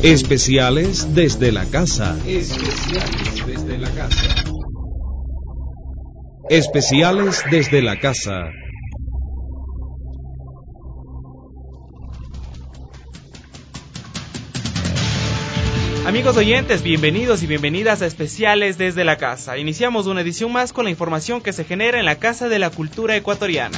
Especiales desde la casa. Especiales desde la casa. Especiales desde la casa. Amigos oyentes, bienvenidos y bienvenidas a Especiales desde la casa. Iniciamos una edición más con la información que se genera en la Casa de la Cultura Ecuatoriana.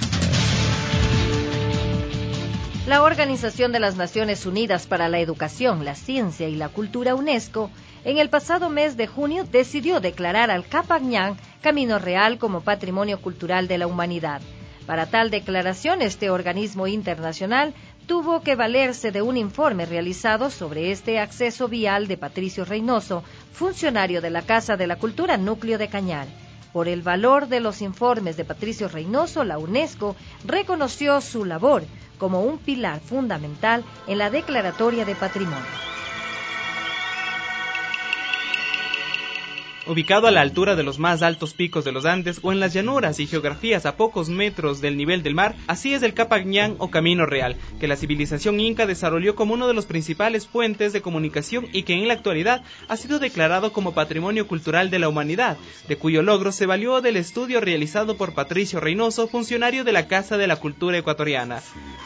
La Organización de las Naciones Unidas para la Educación, la Ciencia y la Cultura, UNESCO, en el pasado mes de junio decidió declarar al Capac Ñan Camino Real como Patrimonio Cultural de la Humanidad. Para tal declaración, este organismo internacional tuvo que valerse de un informe realizado sobre este acceso vial de Patricio Reynoso, funcionario de la Casa de la Cultura Núcleo de Cañar. Por el valor de los informes de Patricio Reynoso, la UNESCO reconoció su labor como un pilar fundamental en la Declaratoria de Patrimonio. Ubicado a la altura de los más altos picos de los Andes o en las llanuras y geografías a pocos metros del nivel del mar, así es el Capac Ñan o Camino Real, que la civilización inca desarrolló como uno de los principales puentes de comunicación y que en la actualidad ha sido declarado como Patrimonio Cultural de la Humanidad, de cuyo logro se valió del estudio realizado por Patricio Reynoso, funcionario de la Casa de la Cultura Ecuatoriana.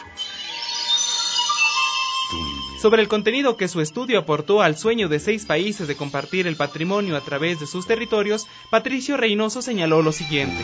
Sobre el contenido que su estudio aportó al sueño de 6 países de compartir el patrimonio a través de sus territorios, Patricio Reynoso señaló lo siguiente.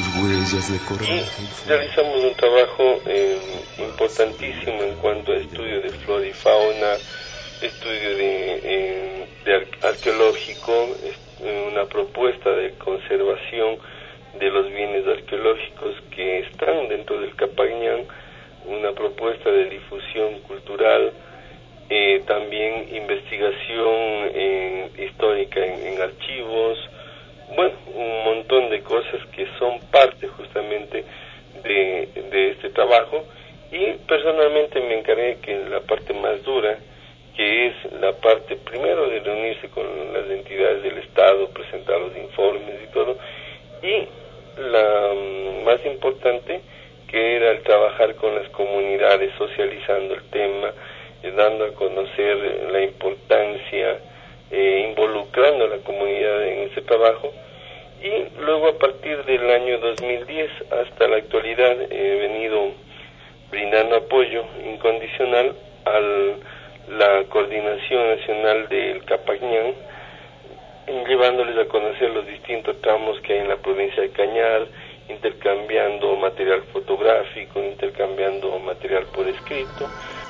Realizamos un trabajo importantísimo en cuanto a estudio de flora y fauna, estudio de arqueológico, una propuesta de conservación de los bienes arqueológicos que están dentro del Capac Ñan, una propuesta de difusión cultural, también investigación histórica en archivos, bueno, un montón de cosas que son parte justamente de este trabajo, y personalmente me encargué que la parte más dura, que es la parte primero de reunirse con las entidades del Estado, presentar los informes y todo, y la más importante, que era el trabajar con las comunidades, socializando el tema, dando a conocer la importancia, involucrando a la comunidad en ese trabajo. Y luego, a partir del año 2010 hasta la actualidad, he venido brindando apoyo incondicional a la Coordinación Nacional del Capac Ñan, llevándoles a conocer los distintos tramos que hay en la provincia de Cañar, intercambiando material fotográfico, intercambiando material por escrito.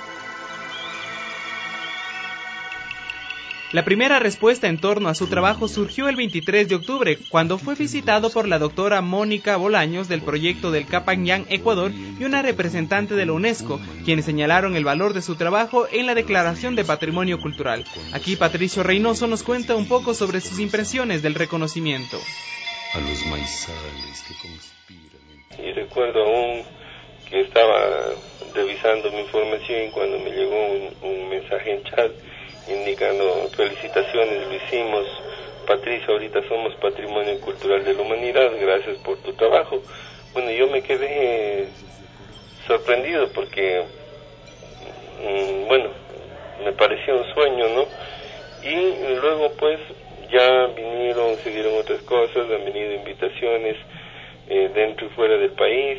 La primera respuesta en torno a su trabajo surgió el 23 de octubre, cuando fue visitado por la doctora Mónica Bolaños del proyecto del Capac Ñan Ecuador y una representante de la UNESCO, quienes señalaron el valor de su trabajo en la Declaración de Patrimonio Cultural. Aquí Patricio Reynoso nos cuenta un poco sobre sus impresiones del reconocimiento. A los maizales que conspiran. Y recuerdo aún que estaba revisando mi información cuando me llegó un mensaje en chat indicando: felicitaciones, lo hicimos, Patricio, ahorita somos Patrimonio Cultural de la Humanidad, gracias por tu trabajo. Bueno, yo me quedé sorprendido porque, bueno, me pareció un sueño, ¿no? Y luego pues ya se dieron otras cosas, han venido invitaciones dentro y fuera del país,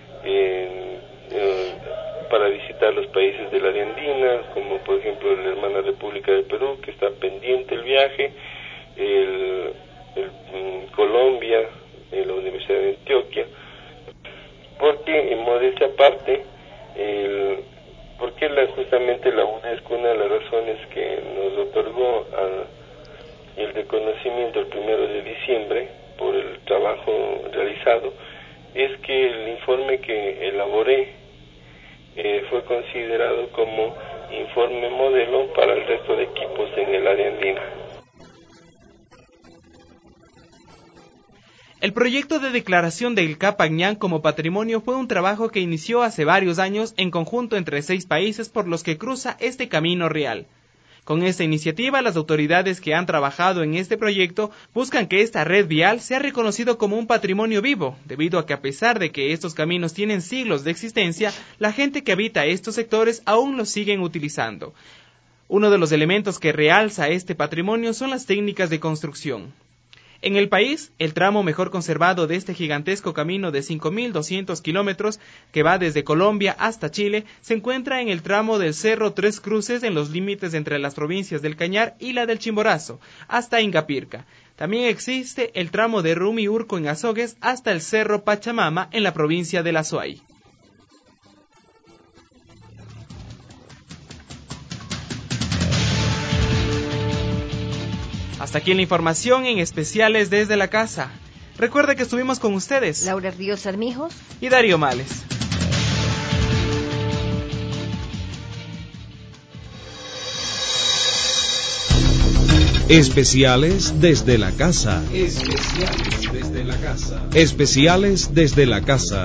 para visitar los países del área andina, como por ejemplo la hermana República del Perú, que está pendiente el viaje, Colombia, la Universidad de Antioquia, porque en modestia aparte, porque justamente la UNESCO, una de las razones que nos otorgó el reconocimiento el 1 de diciembre por el trabajo realizado, es que el informe que elaboré fue considerado como informe modelo para el resto de equipos en el área andina. El proyecto de declaración del Capac Ñan como patrimonio fue un trabajo que inició hace varios años en conjunto entre 6 países por los que cruza este camino real. Con esta iniciativa, las autoridades que han trabajado en este proyecto buscan que esta red vial sea reconocido como un patrimonio vivo, debido a que a pesar de que estos caminos tienen siglos de existencia, la gente que habita estos sectores aún los siguen utilizando. Uno de los elementos que realza este patrimonio son las técnicas de construcción. En el país, el tramo mejor conservado de este gigantesco camino de 5.200 kilómetros, que va desde Colombia hasta Chile, se encuentra en el tramo del Cerro Tres Cruces, en los límites entre las provincias del Cañar y la del Chimborazo, hasta Ingapirca. También existe el tramo de Rumiurco en Azogues hasta el Cerro Pachamama en la provincia del Azuay. Hasta aquí la información en Especiales desde la Casa. Recuerda que estuvimos con ustedes Laura Ríos Armijos y Darío Males. Especiales desde la Casa. Especiales desde la Casa. Especiales desde la Casa.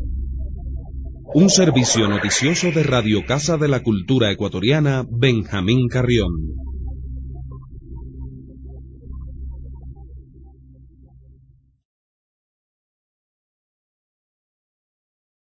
Un servicio noticioso de Radio Casa de la Cultura Ecuatoriana, Benjamín Carrión.